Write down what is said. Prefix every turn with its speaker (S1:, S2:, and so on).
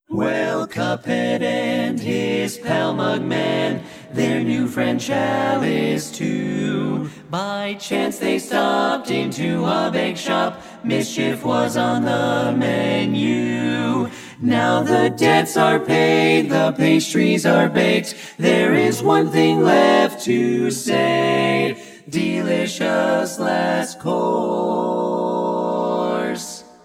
S1: Well, Cuphead and his pal Mugman, their new friend Chalice too. By chance they stopped into a bake shop, mischief was on the menu. Now the debts are paid, the pastries are baked, there is one thing left to say, delicious last course.